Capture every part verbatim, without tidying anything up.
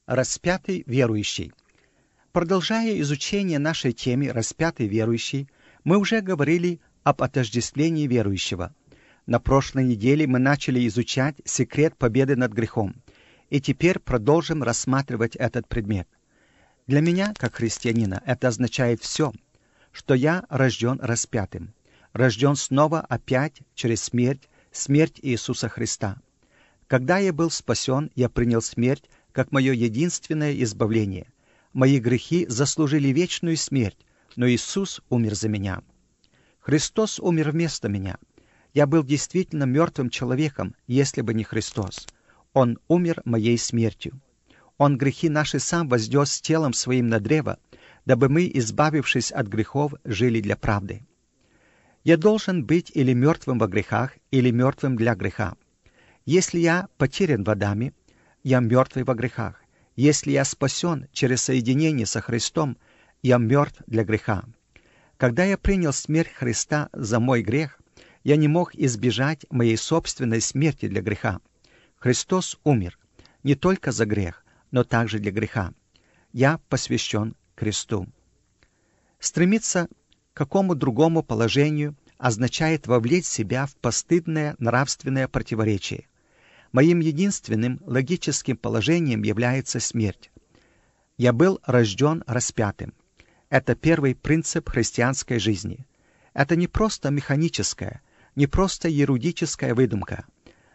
Распятый верующий. Продолжая изучение нашей темы «Распятый верующий», мы уже говорили об отождествлении верующего. На прошлой неделе мы начали изучать секрет победы над грехом, и теперь продолжим рассматривать этот предмет. Для меня, как христианина, это означает все, что я рожден распятым, рожден снова опять через смерть, смерть Иисуса Христа. Когда я был спасен, я принял смерть как мое единственное избавление. Мои грехи заслужили вечную смерть, но Иисус умер за меня. Христос умер вместо меня. Я был действительно мертвым человеком, если бы не Христос. Он умер моей смертью. Он грехи наши сам вознес телом своим на древо, дабы мы, избавившись от грехов, жили для правды. Я должен быть или мертвым во грехах, или мертвым для греха. Если я потерян в Адаме, я мертвый во грехах. Если я спасен через соединение со Христом, я мертв для греха. Когда я принял смерть Христа за мой грех, я не мог избежать моей собственной смерти для греха. Христос умер не только за грех, но также для греха. Я посвящен кресту. Стремиться к какому другому положению означает вовлечь себя в постыдное нравственное противоречие. Моим единственным логическим положением является смерть. Я был рожден распятым. Это первый принцип христианской жизни. Это не просто механическая, не просто ерудическая выдумка,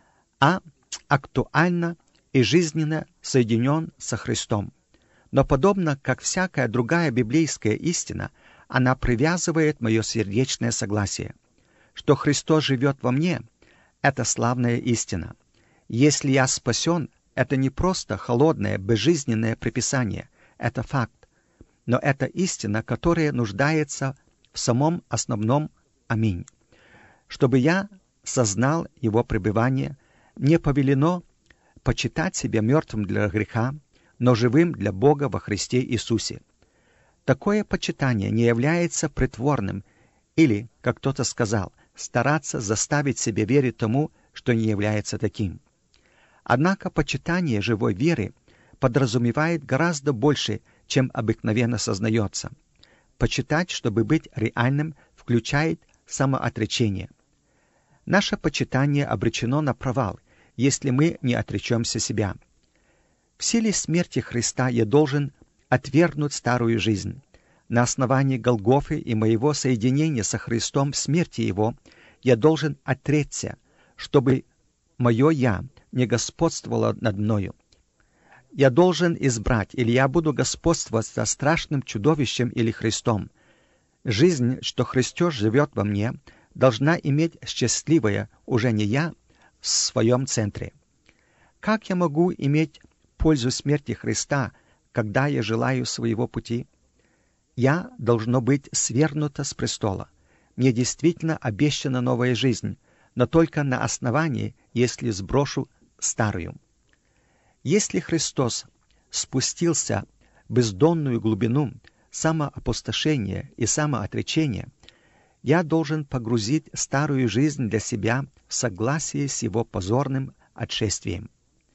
а актуально и жизненно соединен со Христом. Но подобно как всякая другая библейская истина, она привязывает мое сердечное согласие. Что Христос живет во мне — это славная истина. Если я спасен, это не просто холодное, безжизненное приписание, это факт, но это истина, которая нуждается в самом основном «Аминь». Чтобы я сознал его пребывание, мне повелено почитать себя мертвым для греха, но живым для Бога во Христе Иисусе. Такое почитание не является притворным или, как кто-то сказал, стараться заставить себя верить тому, что не является таким. Однако почитание живой веры подразумевает гораздо больше, чем обыкновенно сознается. Почитать, чтобы быть реальным, включает самоотречение. Наше почитание обречено на провал, если мы не отречемся себя. В силе смерти Христа я должен отвергнуть старую жизнь. На основании Голгофы и моего соединения со Христом в смерти Его я должен отречься, чтобы мое «я» не господствовало над мною. Я должен избрать, или я буду господствовать со страшным чудовищем или Христом. Жизнь, что Христос живет во мне, должна иметь счастливое уже не я в своем центре. Как я могу иметь пользу смерти Христа, когда я желаю своего пути? Я должно быть свергнуто с престола. Мне действительно обещана новая жизнь, но только на основании, если сброшу старую. Если Христос спустился в бездонную глубину самоопустошения и самоотречения, я должен погрузить старую жизнь для себя в согласии с его позорным отшествием.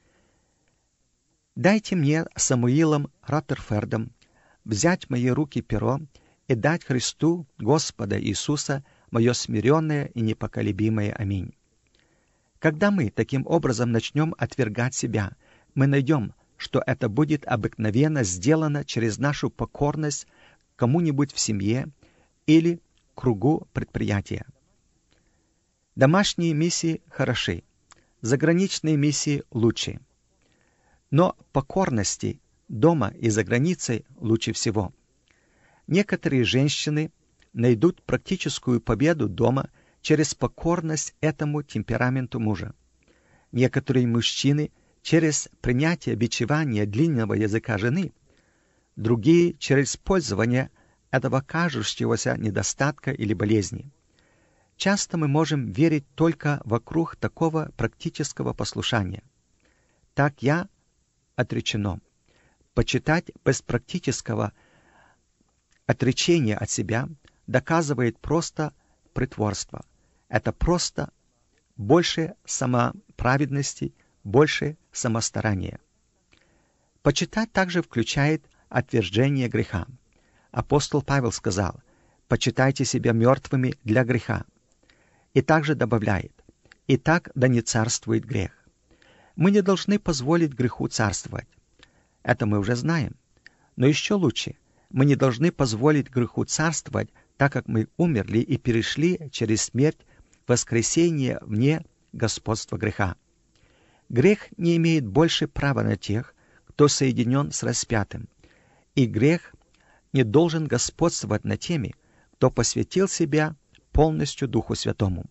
Дайте мне Самуилом Раттерфердом взять в мои руки перо и дать Христу, Господа Иисуса, мое смиренное и непоколебимое аминь. Когда мы таким образом начнем отвергать себя, мы найдем, что это будет обыкновенно сделано через нашу покорность кому-нибудь в семье или кругу предприятия. Домашние миссии хороши, заграничные миссии лучше. Но покорности дома и за границей лучше всего. Некоторые женщины найдут практическую победу дома через покорность этому темпераменту мужа. Некоторые мужчины через принятие бичевания длинного языка жены, другие через пользование этого кажущегося недостатка или болезни. Часто мы можем верить только вокруг такого практического послушания. Так я отречено. Почитать без практического отречения от себя доказывает просто притворство. Это просто больше самоправедности, больше самостарания. Почитать также включает отвержение греха. Апостол Павел сказал: «Почитайте себя мертвыми для греха». И также добавляет: «Итак, да не царствует грех». Мы не должны позволить греху царствовать. Это мы уже знаем. Но еще лучше, мы не должны позволить греху царствовать, так как мы умерли и перешли через смерть в воскресение вне господства греха. Грех не имеет больше права на тех, кто соединен с распятым, и грех не должен господствовать над теми, кто посвятил себя полностью Духу Святому.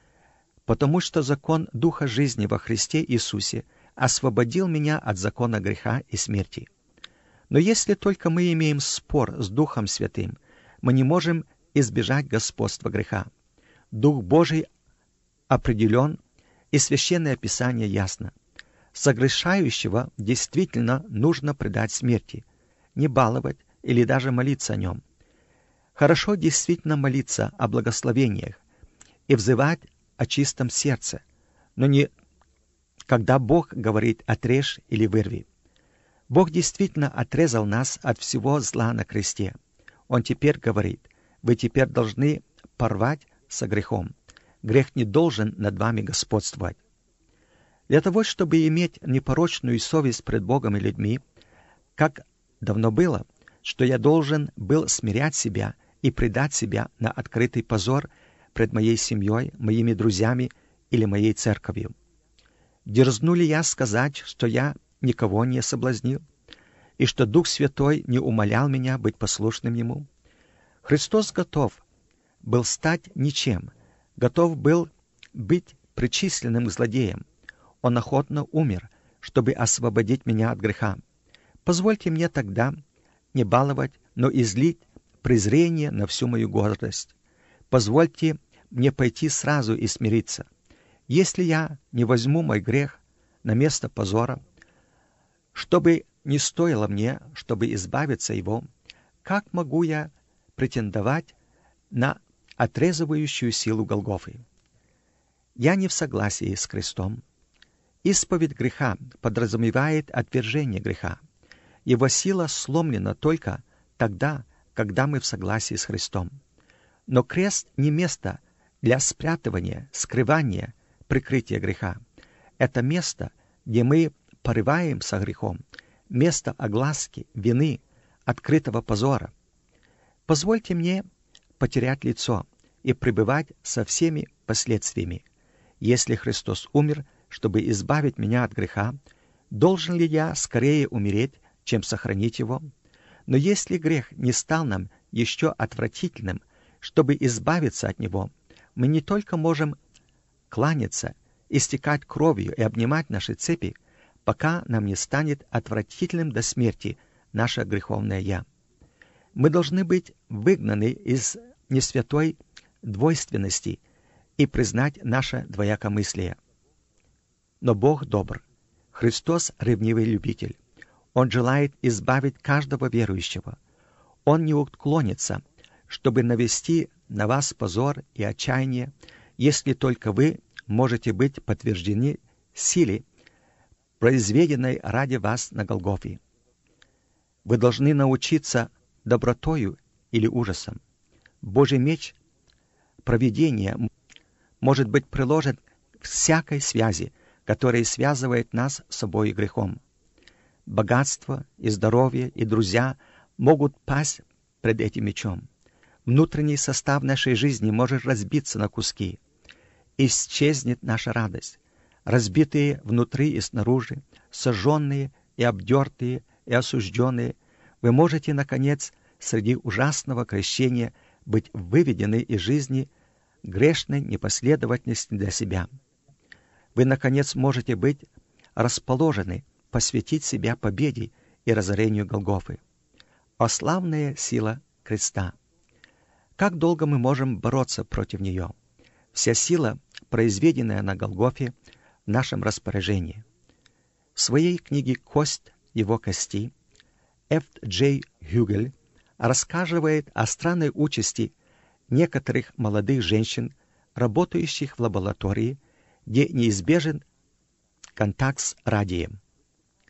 Потому что закон Духа жизни во Христе Иисусе освободил меня от закона греха и смерти. Но если только мы имеем спор с Духом Святым, мы не можем избежать господства греха. Дух Божий определен, и Священное Писание ясно. Согрешающего действительно нужно предать смерти, не баловать или даже молиться о нем. Хорошо действительно молиться о благословениях и взывать о чистом сердце, но не когда Бог говорит «отрежь» или «вырви». Бог действительно отрезал нас от всего зла на кресте. Он теперь говорит: вы теперь должны порвать со грехом. Грех не должен над вами господствовать. Для того, чтобы иметь непорочную совесть пред Богом и людьми, как давно было, что я должен был смирять себя и предать себя на открытый позор пред моей семьей, моими друзьями или моей церковью. Дерзну ли я сказать, что я никого не соблазнил, и что Дух Святой не умолял меня быть послушным Ему? Христос готов был стать ничем, готов был быть причисленным к злодеям. Он охотно умер, чтобы освободить меня от греха. Позвольте мне тогда не баловать, но излить презрение на всю мою гордость. Позвольте мне пойти сразу и смириться. Если я не возьму мой грех на место позора, что бы ни стоило мне, чтобы избавиться его, как могу я претендовать на отрезывающую силу Голгофы? Я не в согласии с Христом. Исповедь греха подразумевает отвержение греха. Его сила сломлена только тогда, когда мы в согласии с Христом. Но крест не место для спрятывания, скрывания, прикрытия греха. Это место, где мы порываем со грехом, место огласки, вины, открытого позора. Позвольте мне потерять лицо и пребывать со всеми последствиями. Если Христос умер, чтобы избавить меня от греха, должен ли я скорее умереть, чем сохранить его? Но если грех не стал нам еще отвратительным, чтобы избавиться от него, мы не только можем кланяться, истекать кровью и обнимать наши цепи, пока нам не станет отвратительным до смерти наше греховное «я». Мы должны быть выгнаны из несвятой двойственности и признать наше двоякомыслие. Но Бог добр. Христос — ревнивый любитель. Он желает избавить каждого верующего. Он не уклонится, чтобы навести на вас позор и отчаяние, если только вы можете быть подтверждены силе, произведенной ради вас на Голгофе. Вы должны научиться добротою или ужасом. Божий меч провидения может быть приложен к всякой связи, которая связывает нас с собой и грехом. Богатство и здоровье и друзья могут пасть пред этим мечом. Внутренний состав нашей жизни может разбиться на куски. Исчезнет наша радость. Разбитые внутри и снаружи, сожженные и обдертые и осужденные, вы можете, наконец, среди ужасного крещения быть выведены из жизни грешной непоследовательности для себя. Вы, наконец, можете быть расположены посвятить себя победе и разорению Голгофы. О славная сила креста! Как долго мы можем бороться против нее? Вся сила, произведенная на Голгофе, в нашем распоряжении. В своей книге «Кость его кости» Ф. Джей Хюгель рассказывает о странной участи некоторых молодых женщин, работающих в лаборатории, где неизбежен контакт с радием.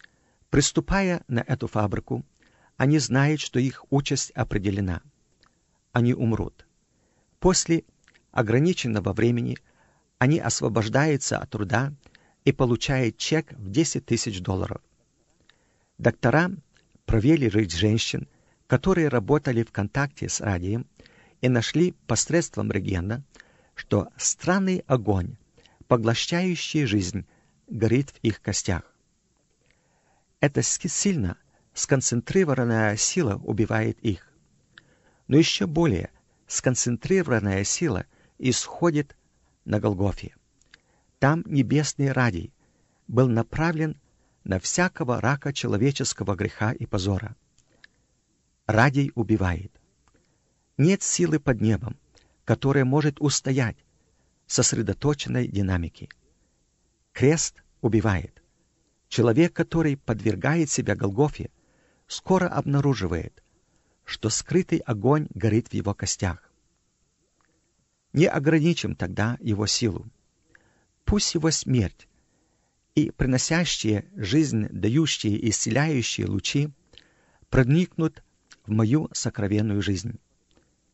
Приступая на эту фабрику, они знают, что их участь определена. Они умрут. После ограниченного времени они освобождаются от труда и получают чек в десять тысяч долларов. Доктора провели ряд женщин, которые работали в контакте с радием, и нашли посредством рентгена, что странный огонь, поглощающий жизнь, горит в их костях. Эта сильно сконцентрированная сила убивает их. Но еще более сконцентрированная сила исходит на Голгофе. Там небесный радий был направлен на всякого рака человеческого греха и позора. Радий убивает. Нет силы под небом, которая может устоять сосредоточенной динамики. Крест убивает. Человек, который подвергает себя Голгофе, скоро обнаруживает, что скрытый огонь горит в его костях. Не ограничим тогда его силу. Пусть его смерть и приносящие жизнь дающие и исцеляющие лучи проникнут в мою сокровенную жизнь.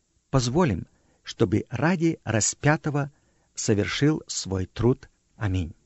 Позволим, чтобы ради распятого совершил свой труд. Аминь.